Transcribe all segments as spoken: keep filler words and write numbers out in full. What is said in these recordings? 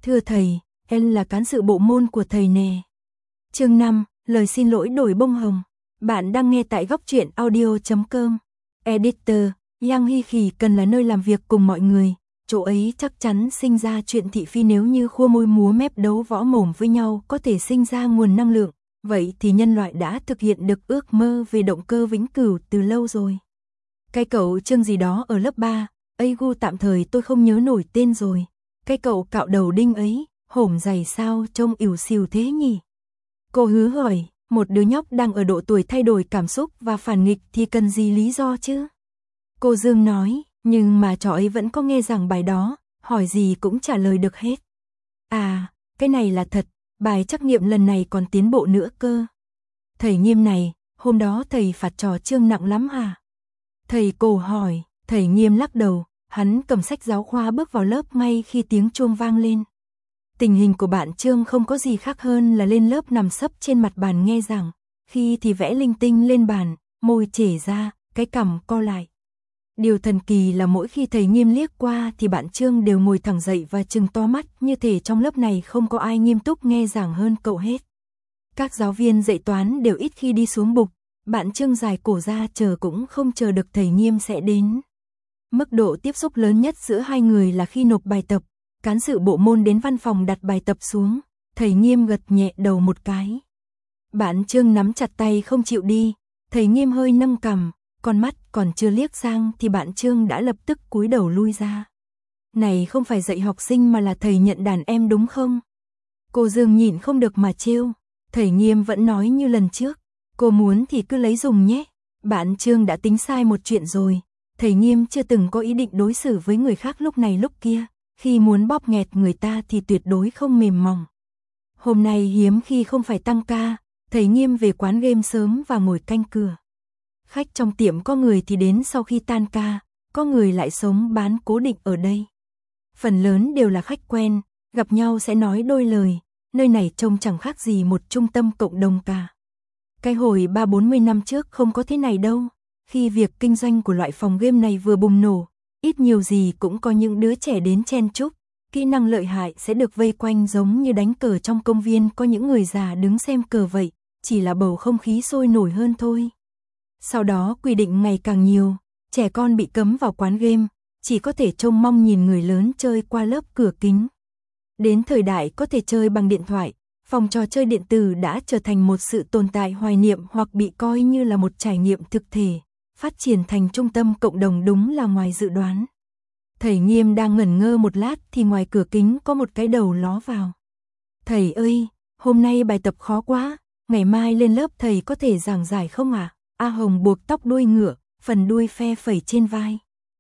Thưa thầy, em là cán sự bộ môn của thầy nè. Chương năm, lời xin lỗi đổi bông hồng. Bạn đang nghe tại góc truyện audio chấm com. Editor, Yang Hy Khỉ cần là nơi làm việc cùng mọi người. Chỗ ấy chắc chắn sinh ra chuyện thị phi nếu như khua môi múa mép đấu võ mồm với nhau có thể sinh ra nguồn năng lượng. Vậy thì nhân loại đã thực hiện được ước mơ về động cơ vĩnh cửu từ lâu rồi. Cái cậu Trương gì đó ở lớp ba, ấy gu tạm thời tôi không nhớ nổi tên rồi. Cái cậu cạo đầu đinh ấy, hổm dày sao trông ỉu xìu thế nhỉ? Cô Hứa hỏi, một đứa nhóc đang ở độ tuổi thay đổi cảm xúc và phản nghịch thì cần gì lý do chứ? Cô Dương nói, nhưng mà trò ấy vẫn có nghe giảng bài đó, hỏi gì cũng trả lời được hết. À, cái này là thật, bài trắc nghiệm lần này còn tiến bộ nữa cơ. Thầy Nghiêm này, hôm đó thầy phạt trò Trương nặng lắm à? Thầy Cổ hỏi, thầy Nghiêm lắc đầu, hắn cầm sách giáo khoa bước vào lớp ngay khi tiếng chuông vang lên. Tình hình của bạn Trương không có gì khác hơn là lên lớp nằm sấp trên mặt bàn nghe giảng, khi thì vẽ linh tinh lên bàn, môi chể ra, cái cằm co lại. Điều thần kỳ là mỗi khi thầy Nghiêm liếc qua thì bạn Trương đều ngồi thẳng dậy và trừng to mắt như thể trong lớp này không có ai nghiêm túc nghe giảng hơn cậu hết. Các giáo viên dạy toán đều ít khi đi xuống bục, bạn Trương dài cổ ra chờ cũng không chờ được thầy Nghiêm sẽ đến. Mức độ tiếp xúc lớn nhất giữa hai người là khi nộp bài tập, cán sự bộ môn đến văn phòng đặt bài tập xuống, thầy Nghiêm gật nhẹ đầu một cái. Bạn Trương nắm chặt tay không chịu đi, thầy Nghiêm hơi nâng cằm, con mắt còn chưa liếc sang thì bạn Trương đã lập tức cúi đầu lui ra. Này không phải dạy học sinh mà là thầy nhận đàn em đúng không? Cô Dương nhịn không được mà trêu, thầy Nghiêm vẫn nói như lần trước, cô muốn thì cứ lấy dùng nhé. Bạn Trương đã tính sai một chuyện rồi, thầy Nghiêm chưa từng có ý định đối xử với người khác lúc này lúc kia, khi muốn bóp nghẹt người ta thì tuyệt đối không mềm mỏng. Hôm nay hiếm khi không phải tăng ca, thầy Nghiêm về quán game sớm và ngồi canh cửa. Khách trong tiệm có người thì đến sau khi tan ca, có người lại sống bán cố định ở đây. Phần lớn đều là khách quen, gặp nhau sẽ nói đôi lời, nơi này trông chẳng khác gì một trung tâm cộng đồng cả. Cái hồi ba bốn mươi năm trước không có thế này đâu, khi việc kinh doanh của loại phòng game này vừa bùng nổ, ít nhiều gì cũng có những đứa trẻ đến chen chúc, kỹ năng lợi hại sẽ được vây quanh giống như đánh cờ trong công viên có những người già đứng xem cờ vậy, chỉ là bầu không khí sôi nổi hơn thôi. Sau đó quy định ngày càng nhiều, trẻ con bị cấm vào quán game, chỉ có thể trông mong nhìn người lớn chơi qua lớp cửa kính. Đến thời đại có thể chơi bằng điện thoại, phòng trò chơi điện tử đã trở thành một sự tồn tại hoài niệm hoặc bị coi như là một trải nghiệm thực thể, phát triển thành trung tâm cộng đồng đúng là ngoài dự đoán. Thầy Nghiêm đang ngẩn ngơ một lát thì ngoài cửa kính có một cái đầu ló vào. Thầy ơi, hôm nay bài tập khó quá, ngày mai lên lớp thầy có thể giảng giải không ạ? À? A Hồng buộc tóc đuôi ngựa, phần đuôi phe phẩy trên vai.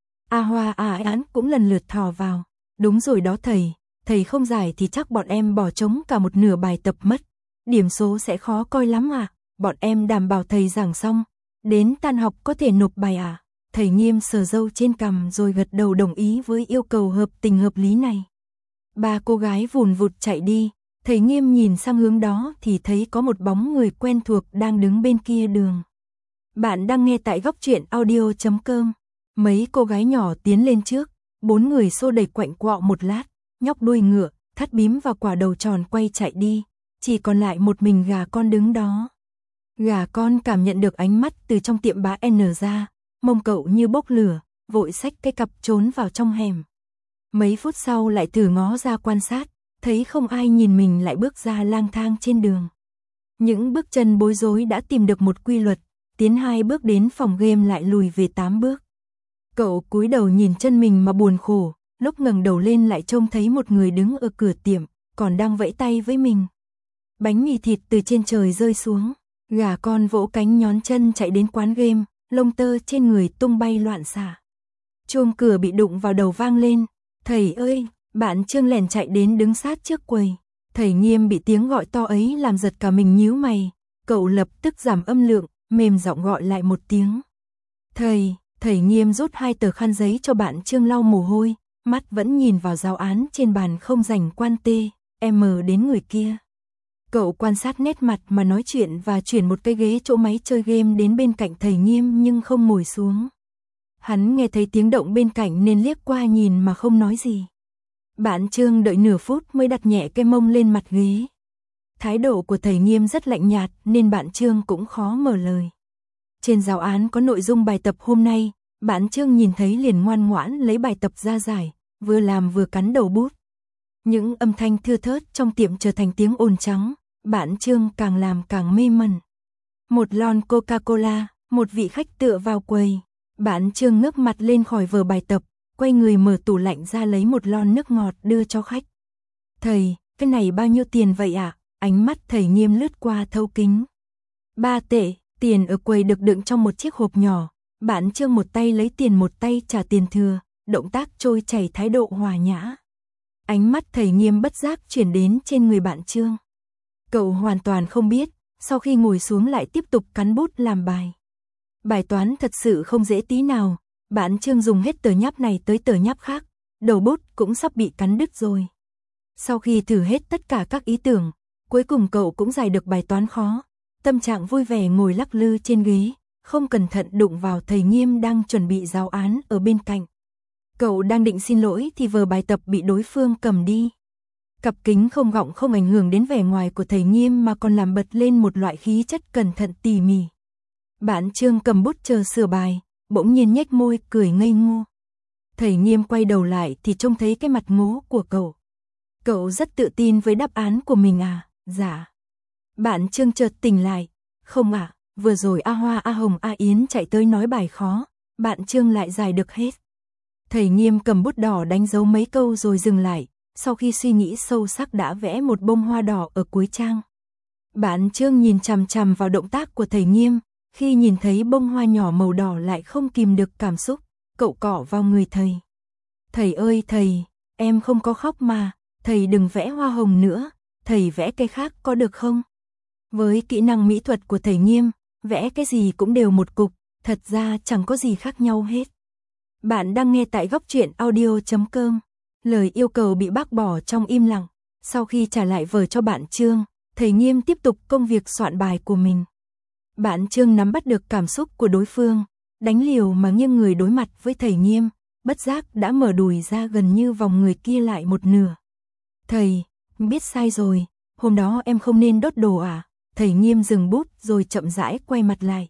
A Hoa A Án cũng lần lượt thò vào. Đúng rồi đó thầy, thầy không giải thì chắc bọn em bỏ trống cả một nửa bài tập mất. Điểm số sẽ khó coi lắm à, bọn em đảm bảo thầy giảng xong. Đến tan học có thể nộp bài à? Thầy Nghiêm sờ râu trên cằm rồi gật đầu đồng ý với yêu cầu hợp tình hợp lý này. Ba cô gái vùn vụt chạy đi, thầy Nghiêm nhìn sang hướng đó thì thấy có một bóng người quen thuộc đang đứng bên kia đường. Bạn đang nghe tại góc truyện audio chấm com. Mấy cô gái nhỏ tiến lên trước, bốn người xô đẩy quạnh quọ một lát, nhóc đuôi ngựa, thắt bím và quả đầu tròn quay chạy đi, chỉ còn lại một mình gà con đứng đó. Gà con cảm nhận được ánh mắt từ trong tiệm bá N ra, mông cậu như bốc lửa, vội xách cái cặp trốn vào trong hẻm. Mấy phút sau lại thử ngó ra quan sát, thấy không ai nhìn mình lại bước ra lang thang trên đường. Những bước chân bối rối đã tìm được một quy luật, tiến hai bước đến phòng game lại lùi về tám bước. Cậu cúi đầu nhìn chân mình mà buồn khổ, lúc ngẩng đầu lên lại trông thấy một người đứng ở cửa tiệm, còn đang vẫy tay với mình. Bánh mì thịt từ trên trời rơi xuống, gà con vỗ cánh nhón chân chạy đến quán game, lông tơ trên người tung bay loạn xạ. Chuông cửa bị đụng vào đầu vang lên, thầy ơi, bạn Trương lèn chạy đến đứng sát trước quầy. Thầy Nghiêm bị tiếng gọi to ấy làm giật cả mình nhíu mày, cậu lập tức giảm âm lượng, mềm giọng gọi lại một tiếng. Thầy, thầy Nghiêm rút hai tờ khăn giấy cho bạn Trương lau mồ hôi, mắt vẫn nhìn vào giáo án trên bàn không rảnh quan tê, em đến người kia. Cậu quan sát nét mặt mà nói chuyện và chuyển một cái ghế chỗ máy chơi game đến bên cạnh thầy Nghiêm nhưng không ngồi xuống. Hắn nghe thấy tiếng động bên cạnh nên liếc qua nhìn mà không nói gì. Bạn Trương đợi nửa phút mới đặt nhẹ cái mông lên mặt ghế. Thái độ của thầy Nghiêm rất lạnh nhạt nên bạn Trương cũng khó mở lời. Trên giáo án có nội dung bài tập hôm nay, bạn Trương nhìn thấy liền ngoan ngoãn lấy bài tập ra giải, vừa làm vừa cắn đầu bút. Những âm thanh thưa thớt trong tiệm trở thành tiếng ồn trắng, bạn Trương càng làm càng mê mẩn. Một lon Coca-Cola, một vị khách tựa vào quầy. Bạn Trương ngước mặt lên khỏi vở bài tập, quay người mở tủ lạnh ra lấy một lon nước ngọt đưa cho khách. Thầy, cái này bao nhiêu tiền vậy ạ? À? Ánh mắt thầy Nghiêm lướt qua thấu kính. Ba tệ, tiền ở quầy được đựng trong một chiếc hộp nhỏ. Bạn Trương một tay lấy tiền một tay trả tiền thừa, động tác trôi chảy thái độ hòa nhã. Ánh mắt thầy Nghiêm bất giác chuyển đến trên người bạn Trương. Cậu hoàn toàn không biết, sau khi ngồi xuống lại tiếp tục cắn bút làm bài. Bài toán thật sự không dễ tí nào, bạn Trương dùng hết tờ nháp này tới tờ nháp khác, đầu bút cũng sắp bị cắn đứt rồi. Sau khi thử hết tất cả các ý tưởng, cuối cùng cậu cũng giải được bài toán khó, tâm trạng vui vẻ ngồi lắc lư trên ghế, không cẩn thận đụng vào thầy Nghiêm đang chuẩn bị giáo án ở bên cạnh. Cậu đang định xin lỗi thì vở bài tập bị đối phương cầm đi. Cặp kính không gọng không ảnh hưởng đến vẻ ngoài của thầy Nghiêm mà còn làm bật lên một loại khí chất cẩn thận tỉ mỉ. Bạn Trương cầm bút chờ sửa bài, bỗng nhiên nhếch môi cười ngây ngô. Thầy Nghiêm quay đầu lại thì trông thấy cái mặt ngố của cậu. Cậu rất tự tin với đáp án của mình à? Dạ. Bạn Trương chợt tỉnh lại. Không ạ, à, vừa rồi A Hoa A Hồng A Yến chạy tới nói bài khó, bạn Trương lại giải được hết. Thầy Nghiêm cầm bút đỏ đánh dấu mấy câu rồi dừng lại, sau khi suy nghĩ sâu sắc đã vẽ một bông hoa đỏ ở cuối trang. Bạn Trương nhìn chằm chằm vào động tác của thầy Nghiêm, khi nhìn thấy bông hoa nhỏ màu đỏ lại không kìm được cảm xúc, cậu cọ vào người thầy. Thầy ơi thầy, em không có khóc mà, thầy đừng vẽ hoa hồng nữa, thầy vẽ cái khác có được không? Với kỹ năng mỹ thuật của thầy Nghiêm, vẽ cái gì cũng đều một cục, thật ra chẳng có gì khác nhau hết. Bạn đang nghe tại góc truyện audio chấm com. Lời yêu cầu bị bác bỏ trong im lặng. Sau khi trả lại vở cho bạn Trương, thầy Nghiêm tiếp tục công việc soạn bài của mình. Bạn Trương nắm bắt được cảm xúc của đối phương, đánh liều mà nghiêng người đối mặt với thầy Nghiêm, bất giác đã mở đùi ra gần như vòng người kia lại một nửa. Thầy, biết sai rồi, hôm đó em không nên đốt đồ à? Thầy Nghiêm dừng bút rồi chậm rãi quay mặt lại.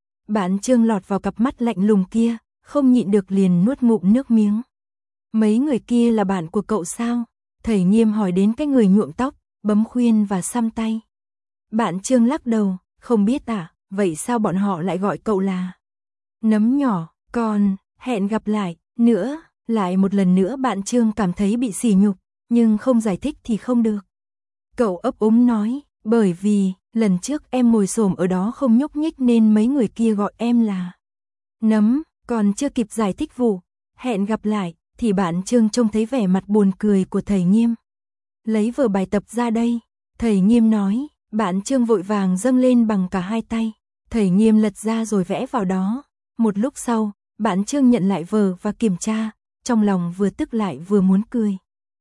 Bạn Trương lọt vào cặp mắt lạnh lùng kia, không nhịn được liền nuốt ngụm nước miếng. Mấy người kia là bạn của cậu sao? Thầy Nghiêm hỏi đến cái người nhuộm tóc, bấm khuyên và xăm tay. Bạn Trương lắc đầu, không biết à, vậy sao bọn họ lại gọi cậu là Nấm nhỏ, còn hẹn gặp lại nữa. Lại một lần nữa bạn Trương cảm thấy bị sỉ nhục, nhưng không giải thích thì không được. Cậu ấp úng nói, bởi vì lần trước em ngồi xổm ở đó không nhúc nhích nên mấy người kia gọi em là Nấm. Còn chưa kịp giải thích vụ hẹn gặp lại thì bạn Trương trông thấy vẻ mặt buồn cười của thầy Nghiêm. Lấy vở bài tập ra đây, thầy Nghiêm nói. Bạn Trương vội vàng dâng lên bằng cả hai tay. Thầy Nghiêm lật ra rồi vẽ vào đó. Một lúc sau, bạn Trương nhận lại vở và kiểm tra, trong lòng vừa tức lại vừa muốn cười.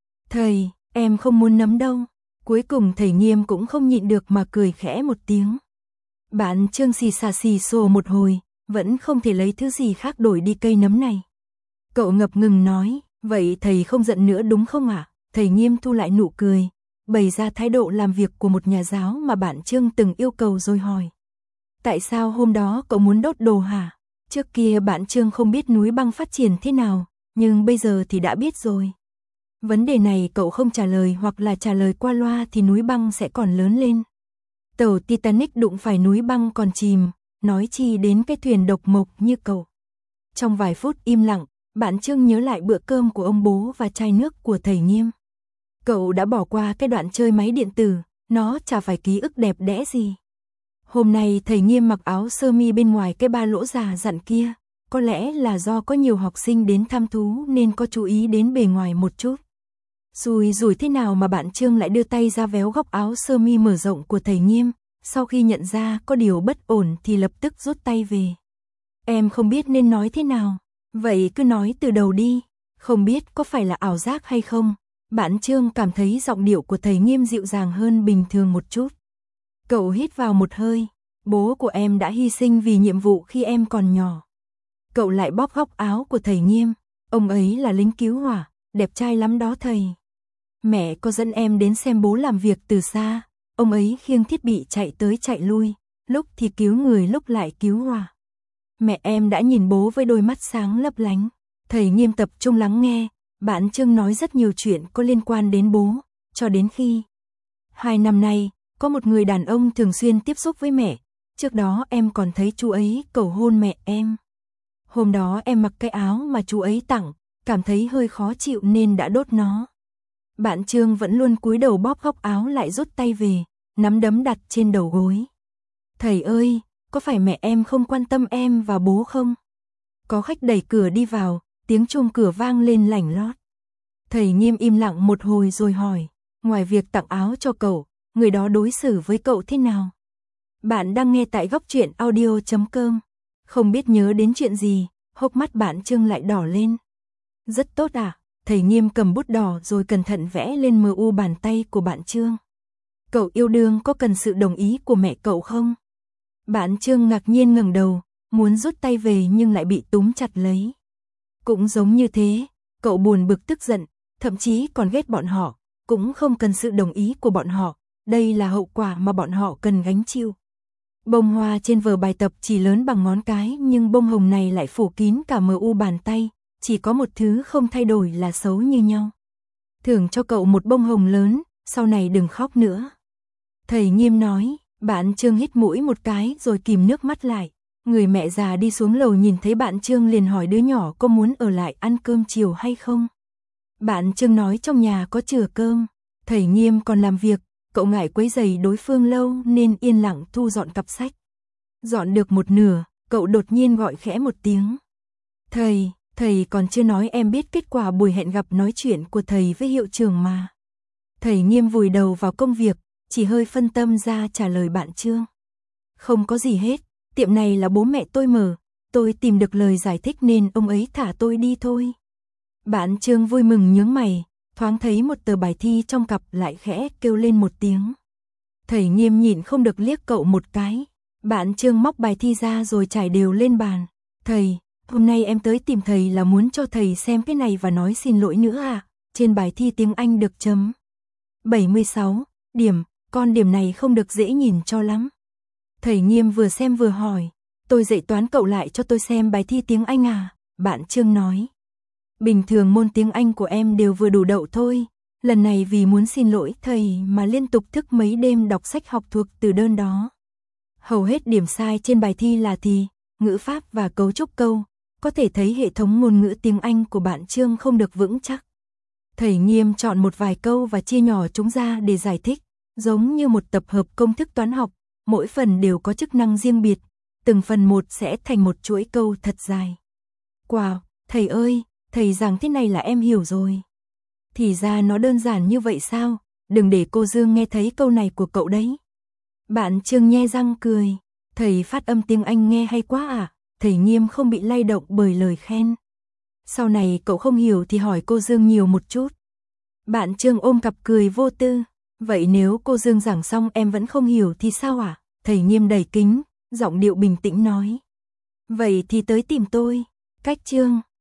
Thầy, em không muốn nấm đâu. Cuối cùng thầy Nghiêm cũng không nhịn được mà cười khẽ một tiếng. Bạn Trương xì xà xì xồ một hồi, vẫn không thể lấy thứ gì khác đổi đi cây nấm này. Cậu ngập ngừng nói, vậy thầy không giận nữa đúng không ạ? À? Thầy Nghiêm thu lại nụ cười, bày ra thái độ làm việc của một nhà giáo mà bạn Trương từng yêu cầu rồi hỏi. Tại sao hôm đó cậu muốn đốt đồ hả? Trước kia bạn Trương không biết núi băng phát triển thế nào, nhưng bây giờ thì đã biết rồi. Vấn đề này cậu không trả lời hoặc là trả lời qua loa thì núi băng sẽ còn lớn lên. Tàu Titanic đụng phải núi băng còn chìm, nói chi đến cái thuyền độc mộc như cậu. Trong vài phút im lặng, bạn Trương nhớ lại bữa cơm của ông bố và chai nước của thầy Nghiêm. Cậu đã bỏ qua cái đoạn chơi máy điện tử, nó chả phải ký ức đẹp đẽ gì. Hôm nay thầy Nghiêm mặc áo sơ mi bên ngoài cái ba lỗ già dặn kia, có lẽ là do có nhiều học sinh đến thăm thú nên có chú ý đến bề ngoài một chút. Xui rủi thế nào mà bạn Trương lại đưa tay ra véo góc áo sơ mi mở rộng của thầy Nghiêm, sau khi nhận ra có điều bất ổn thì lập tức rút tay về. Em không biết nên nói thế nào, vậy cứ nói từ đầu đi, không biết có phải là ảo giác hay không. Bạn Trương cảm thấy giọng điệu của thầy Nghiêm dịu dàng hơn bình thường một chút. Cậu hít vào một hơi, bố của em đã hy sinh vì nhiệm vụ khi em còn nhỏ. Cậu lại bóp góc áo của thầy Nghiêm, ông ấy là lính cứu hỏa, đẹp trai lắm đó thầy. Mẹ có dẫn em đến xem bố làm việc từ xa, ông ấy khiêng thiết bị chạy tới chạy lui, lúc thì cứu người lúc lại cứu hỏa. Mẹ em đã nhìn bố với đôi mắt sáng lấp lánh. Thầy Nghiêm tập trung lắng nghe, bạn Trương nói rất nhiều chuyện có liên quan đến bố, cho đến khi hai năm nay, có một người đàn ông thường xuyên tiếp xúc với mẹ, trước đó em còn thấy chú ấy cầu hôn mẹ em. Hôm đó em mặc cái áo mà chú ấy tặng, cảm thấy hơi khó chịu nên đã đốt nó. Bạn Trương vẫn luôn cúi đầu bóp góc áo lại rút tay về, nắm đấm đặt trên đầu gối. Thầy ơi, có phải mẹ em không quan tâm em và bố không? Có khách đẩy cửa đi vào, tiếng chuông cửa vang lên lảnh lót. Thầy Nghiêm im lặng một hồi rồi hỏi, ngoài việc tặng áo cho cậu, người đó đối xử với cậu thế nào? Bạn đang nghe tại góc truyện audio chấm com. Không biết nhớ đến chuyện gì, hốc mắt bạn Trương lại đỏ lên. Rất tốt à? Thầy Nghiêm cầm bút đỏ rồi cẩn thận vẽ lên mờ u bàn tay của bạn Trương. Cậu yêu đương có cần sự đồng ý của mẹ cậu không? Bạn Trương ngạc nhiên ngẩng đầu, muốn rút tay về nhưng lại bị túm chặt lấy. Cũng giống như thế, cậu buồn bực tức giận, thậm chí còn ghét bọn họ, cũng không cần sự đồng ý của bọn họ, đây là hậu quả mà bọn họ cần gánh chịu. Bông hoa trên vở bài tập chỉ lớn bằng ngón cái nhưng bông hồng này lại phủ kín cả mờ u bàn tay, chỉ có một thứ không thay đổi là xấu như nhau. Thưởng cho cậu một bông hồng lớn, sau này đừng khóc nữa. Thầy Nghiêm nói, bạn Trương hít mũi một cái rồi kìm nước mắt lại. Người mẹ già đi xuống lầu nhìn thấy bạn Trương liền hỏi đứa nhỏ có muốn ở lại ăn cơm chiều hay không. Bạn Trương nói trong nhà có chừa cơm, thầy Nghiêm còn làm việc, cậu ngại quấy rầy đối phương lâu nên yên lặng thu dọn cặp sách. Dọn được một nửa, cậu đột nhiên gọi khẽ một tiếng. Thầy, thầy còn chưa nói em biết kết quả buổi hẹn gặp nói chuyện của thầy với hiệu trưởng mà. Thầy Nghiêm vùi đầu vào công việc, chỉ hơi phân tâm ra trả lời bạn Trương. Không có gì hết, tiệm này là bố mẹ tôi mở, tôi tìm được lời giải thích nên ông ấy thả tôi đi thôi. Bạn Trương vui mừng nhướng mày, thoáng thấy một tờ bài thi trong cặp lại khẽ kêu lên một tiếng. Thầy Nghiêm nhịn không được liếc cậu một cái. Bạn Trương móc bài thi ra rồi trải đều lên bàn. Thầy, hôm nay em tới tìm thầy là muốn cho thầy xem cái này và nói xin lỗi nữa à? Trên bài thi tiếng Anh được chấm bảy mươi sáu điểm, con điểm này không được dễ nhìn cho lắm. Thầy Nghiêm vừa xem vừa hỏi, tôi dạy toán cậu lại cho tôi xem bài thi tiếng Anh à? Bạn Trương nói, bình thường môn tiếng Anh của em đều vừa đủ đậu thôi, lần này vì muốn xin lỗi thầy mà liên tục thức mấy đêm đọc sách học thuộc từ đơn đó. Hầu hết điểm sai trên bài thi là thì, ngữ pháp và cấu trúc câu, có thể thấy hệ thống ngôn ngữ tiếng Anh của bạn Trương không được vững chắc. Thầy Nghiêm chọn một vài câu và chia nhỏ chúng ra để giải thích, giống như một tập hợp công thức toán học, mỗi phần đều có chức năng riêng biệt, từng phần một sẽ thành một chuỗi câu thật dài. Wow, thầy ơi, thầy giảng thế này là em hiểu rồi. Thì ra nó đơn giản như vậy sao, đừng để cô Dương nghe thấy câu này của cậu đấy. Bạn Trương nhe răng cười, thầy phát âm tiếng Anh nghe hay quá à, thầy Nghiêm không bị lay động bởi lời khen. Sau này cậu không hiểu thì hỏi cô Dương nhiều một chút. Bạn Trương ôm cặp cười vô tư, vậy nếu cô Dương giảng xong em vẫn không hiểu thì sao à? Thầy Nghiêm đầy kính, giọng điệu bình tĩnh nói. Vậy thì tới tìm tôi, cách Trương.